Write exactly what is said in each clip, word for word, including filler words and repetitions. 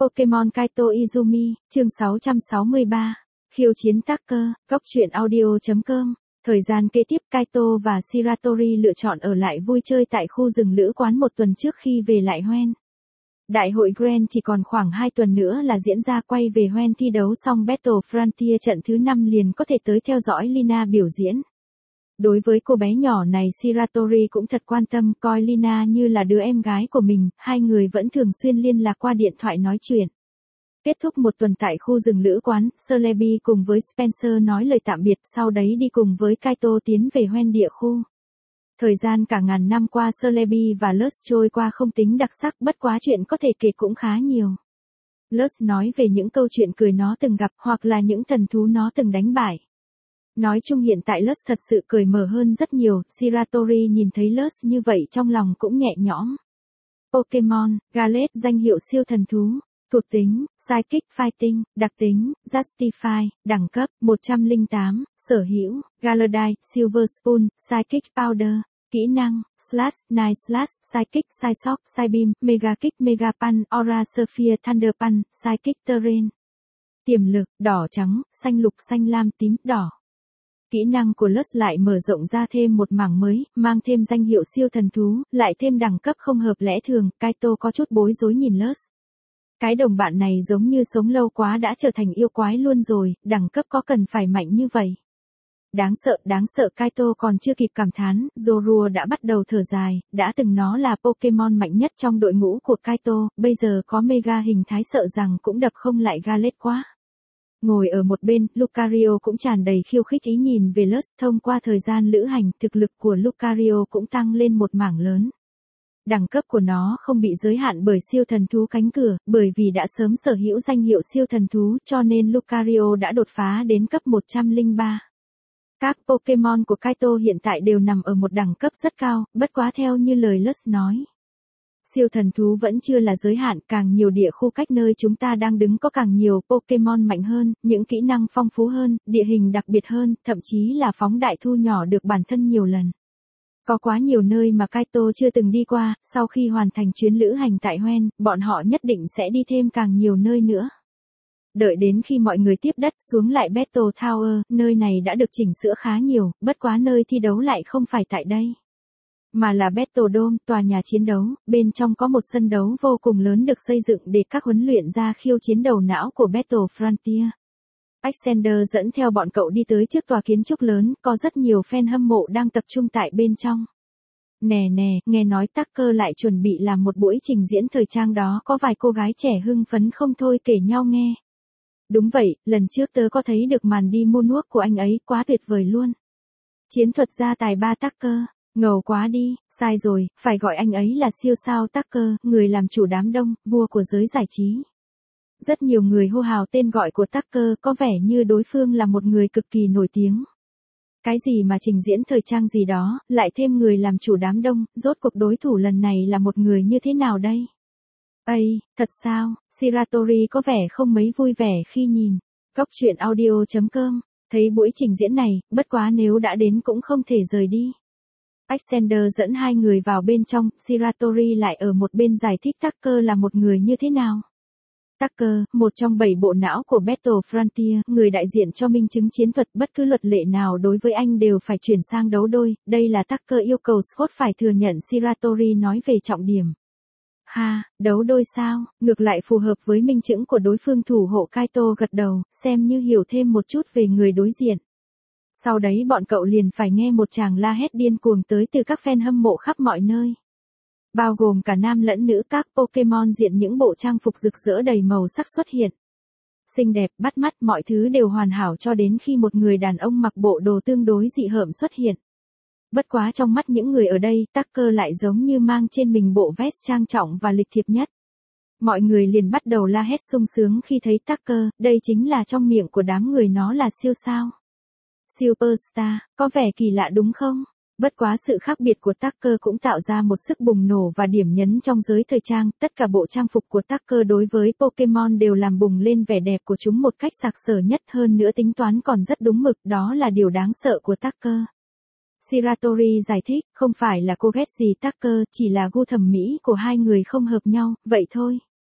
Pokemon Kaito Izumi, chương sáu trăm sáu mươi ba. Khiêu chiến Tucker, góc truyện audio chấm com. Thời gian kế tiếp Kaito và Shiratori lựa chọn ở lại vui chơi tại khu rừng lữ quán một tuần trước khi về lại Hoenn. Đại hội Grand chỉ còn khoảng hai tuần nữa là diễn ra, quay về Hoenn thi đấu xong Battle Frontier trận thứ năm liền có thể tới theo dõi Lina biểu diễn. Đối với cô bé nhỏ này Shiratori cũng thật quan tâm, coi Lina như là đứa em gái của mình, hai người vẫn thường xuyên liên lạc qua điện thoại nói chuyện. Kết thúc một tuần tại khu rừng lữ quán, Celebi cùng với Spencer nói lời tạm biệt, sau đấy đi cùng với Kaito tiến về Hoenn địa khu. Thời gian cả ngàn năm qua Celebi và Luz trôi qua không tính đặc sắc, bất quá chuyện có thể kể cũng khá nhiều. Luz nói về những câu chuyện cười nó từng gặp hoặc là những thần thú nó từng đánh bại. Nói chung hiện tại Luz thật sự cởi mở hơn rất nhiều, Shiratori nhìn thấy Luz như vậy trong lòng cũng nhẹ nhõm. Pokemon, Gallet, danh hiệu siêu thần thú. Thuộc tính, Psychic Fighting, đặc tính, Justify, đẳng cấp, một trăm lẻ tám, sở hữu, Galadite, Silver Spoon, Psychic Powder, kỹ năng, Slash, Night Slash, Psychic, Psyshock, Psybeam, Mega Kick, Mega Punch, Aura Sphere, Thunder Punch, Psychic Terrain. Tiềm lực, đỏ trắng, xanh lục xanh lam tím, đỏ. Kỹ năng của Luz lại mở rộng ra thêm một mảng mới, mang thêm danh hiệu siêu thần thú, lại thêm đẳng cấp không hợp lẽ thường, Kaito có chút bối rối nhìn Luz. Cái đồng bạn này giống như sống lâu quá đã trở thành yêu quái luôn rồi, đẳng cấp có cần phải mạnh như vậy. Đáng sợ, đáng sợ, Kaito còn chưa kịp cảm thán, Zorua đã bắt đầu thở dài, đã từng nó là Pokemon mạnh nhất trong đội ngũ của Kaito, bây giờ có Mega hình thái sợ rằng cũng đập không lại Gallet quá. Ngồi ở một bên, Lucario cũng tràn đầy khiêu khích ý nhìn về Luz, thông qua thời gian lữ hành, thực lực của Lucario cũng tăng lên một mảng lớn. Đẳng cấp của nó không bị giới hạn bởi siêu thần thú cánh cửa, bởi vì đã sớm sở hữu danh hiệu siêu thần thú cho nên Lucario đã đột phá đến cấp một trăm lẻ ba. Các Pokemon của Kaito hiện tại đều nằm ở một đẳng cấp rất cao, bất quá theo như lời Luz nói. Siêu thần thú vẫn chưa là giới hạn, càng nhiều địa khu cách nơi chúng ta đang đứng có càng nhiều Pokemon mạnh hơn, những kỹ năng phong phú hơn, địa hình đặc biệt hơn, thậm chí là phóng đại thu nhỏ được bản thân nhiều lần. Có quá nhiều nơi mà Kaito chưa từng đi qua, sau khi hoàn thành chuyến lữ hành tại Hoenn, bọn họ nhất định sẽ đi thêm càng nhiều nơi nữa. Đợi đến khi mọi người tiếp đất xuống lại Battle Tower, nơi này đã được chỉnh sửa khá nhiều, bất quá nơi thi đấu lại không phải tại đây. Mà là Battle Dome, tòa nhà chiến đấu, bên trong có một sân đấu vô cùng lớn được xây dựng để các huấn luyện ra khiêu chiến đầu não của Battle Frontier. Alexander dẫn theo bọn cậu đi tới trước tòa kiến trúc lớn, có rất nhiều fan hâm mộ đang tập trung tại bên trong. Nè nè, nghe nói Tucker lại chuẩn bị làm một buổi trình diễn thời trang đó, có vài cô gái trẻ hưng phấn không thôi kể nhau nghe. Đúng vậy, lần trước tớ có thấy được màn đi moonwalk của anh ấy, quá tuyệt vời luôn. Chiến thuật gia tài ba Tucker, ngầu quá đi, sai rồi, phải gọi anh ấy là siêu sao Tucker, người làm chủ đám đông, vua của giới giải trí. Rất nhiều người hô hào tên gọi của Tucker, có vẻ như đối phương là một người cực kỳ nổi tiếng. Cái gì mà trình diễn thời trang gì đó, lại thêm người làm chủ đám đông, rốt cuộc đối thủ lần này là một người như thế nào đây? Ây, thật sao, Shiratori có vẻ không mấy vui vẻ khi nhìn. Góc truyện audio chấm com, thấy buổi trình diễn này, bất quá nếu đã đến cũng không thể rời đi. Alexander dẫn hai người vào bên trong, Shiratori lại ở một bên giải thích Tucker là một người như thế nào. Tucker, một trong bảy bộ não của Battle Frontier, người đại diện cho minh chứng chiến thuật, bất cứ luật lệ nào đối với anh đều phải chuyển sang đấu đôi, đây là Tucker yêu cầu Scott phải thừa nhận. Shiratori nói về trọng điểm. Ha, đấu đôi sao, ngược lại phù hợp với minh chứng của đối phương. Thủ hộ Kaito gật đầu, xem như hiểu thêm một chút về người đối diện. Sau đấy bọn cậu liền phải nghe một tràng la hét điên cuồng tới từ các fan hâm mộ khắp mọi nơi. Bao gồm cả nam lẫn nữ, các Pokemon diện những bộ trang phục rực rỡ đầy màu sắc xuất hiện. Xinh đẹp, bắt mắt, mọi thứ đều hoàn hảo cho đến khi một người đàn ông mặc bộ đồ tương đối dị hợm xuất hiện. Bất quá trong mắt những người ở đây, Tucker lại giống như mang trên mình bộ vest trang trọng và lịch thiệp nhất. Mọi người liền bắt đầu la hét sung sướng khi thấy Tucker, đây chính là trong miệng của đám người nó là siêu sao. Superstar, có vẻ kỳ lạ đúng không? Bất quá sự khác biệt của Tucker cũng tạo ra một sức bùng nổ và điểm nhấn trong giới thời trang, tất cả bộ trang phục của Tucker đối với Pokemon đều làm bùng lên vẻ đẹp của chúng một cách sặc sỡ nhất, hơn nữa tính toán còn rất đúng mực, đó là điều đáng sợ của Tucker. Shiratori giải thích, không phải là cô ghét gì Tucker, chỉ là gu thẩm mỹ của hai người không hợp nhau, vậy thôi.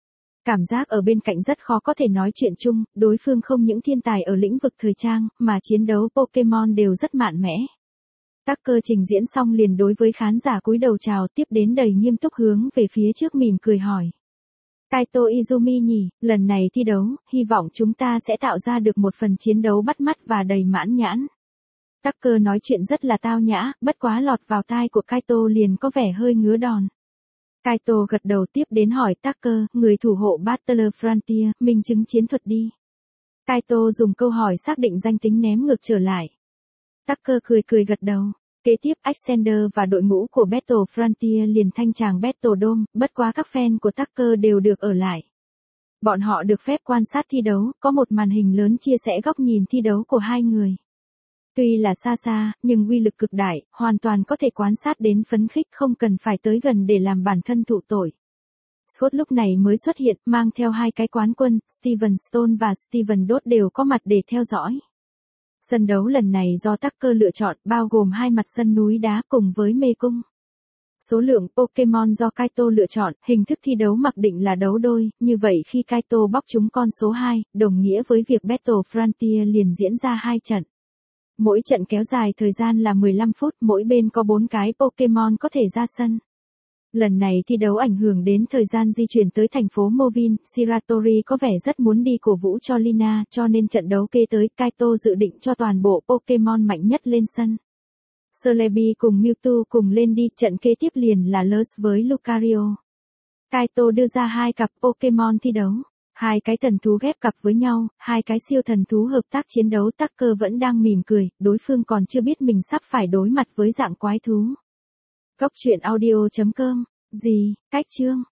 Cảm giác ở bên cạnh rất khó có thể nói chuyện chung, đối phương không những thiên tài ở lĩnh vực thời trang, mà chiến đấu Pokemon đều rất mạnh mẽ. Tucker trình diễn xong liền đối với khán giả cúi đầu chào, tiếp đến đầy nghiêm túc hướng về phía trước mỉm cười hỏi. Kaito Izumi nhỉ, lần này thi đấu, hy vọng chúng ta sẽ tạo ra được một phần chiến đấu bắt mắt và đầy mãn nhãn. Tucker nói chuyện rất là tao nhã, bất quá lọt vào tai của Kaito liền có vẻ hơi ngứa đòn. Kaito gật đầu tiếp đến hỏi Tucker, người thủ hộ Battler Frontier, minh chứng chiến thuật đi. Kaito dùng câu hỏi xác định danh tính ném ngược trở lại. Tucker cười cười gật đầu. Kế tiếp Alexander và đội ngũ của Battle Frontier liền thanh tràng Battle Dome, bất quá các fan của Tucker đều được ở lại. Bọn họ được phép quan sát thi đấu, có một màn hình lớn chia sẻ góc nhìn thi đấu của hai người. Tuy là xa xa, nhưng uy lực cực đại, hoàn toàn có thể quan sát đến phấn khích không cần phải tới gần để làm bản thân thụ tội. Scott lúc này mới xuất hiện, mang theo hai cái quán quân, Steven Stone và Steven Dodd đều có mặt để theo dõi. Sân đấu lần này do Tucker lựa chọn, bao gồm hai mặt sân núi đá cùng với mê cung. Số lượng Pokemon do Kaito lựa chọn, hình thức thi đấu mặc định là đấu đôi, như vậy khi Kaito bóc trúng con số hai, đồng nghĩa với việc Battle Frontier liền diễn ra hai trận. Mỗi trận kéo dài thời gian là mười lăm phút, mỗi bên có bốn cái Pokemon có thể ra sân. Lần này thi đấu ảnh hưởng đến thời gian di chuyển tới thành phố Movin, Shiratori có vẻ rất muốn đi cổ vũ cho Lina, cho nên trận đấu kế tới, Kaito dự định cho toàn bộ Pokemon mạnh nhất lên sân. Celebi cùng Mewtwo cùng lên đi, trận kế tiếp liền là Lurse với Lucario. Kaito đưa ra hai cặp Pokemon thi đấu, hai cái thần thú ghép cặp với nhau, hai cái siêu thần thú hợp tác chiến đấu. Tucker vẫn đang mỉm cười, đối phương còn chưa biết mình sắp phải đối mặt với dạng quái thú. Góc truyện audio chấm com, gì, cách chương.